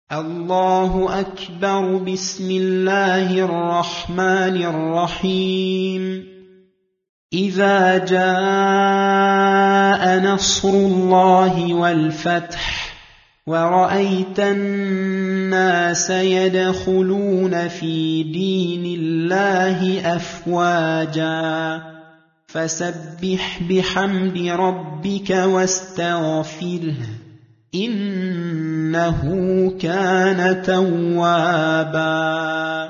الله أكبر. بسم الله الرحمن الرحيم. إذا جاء نصر الله والفتح ورأيت الناس يدخلون في دين الله أفواجا فسبح بحمد ربك واستغفره إنه كان توابا.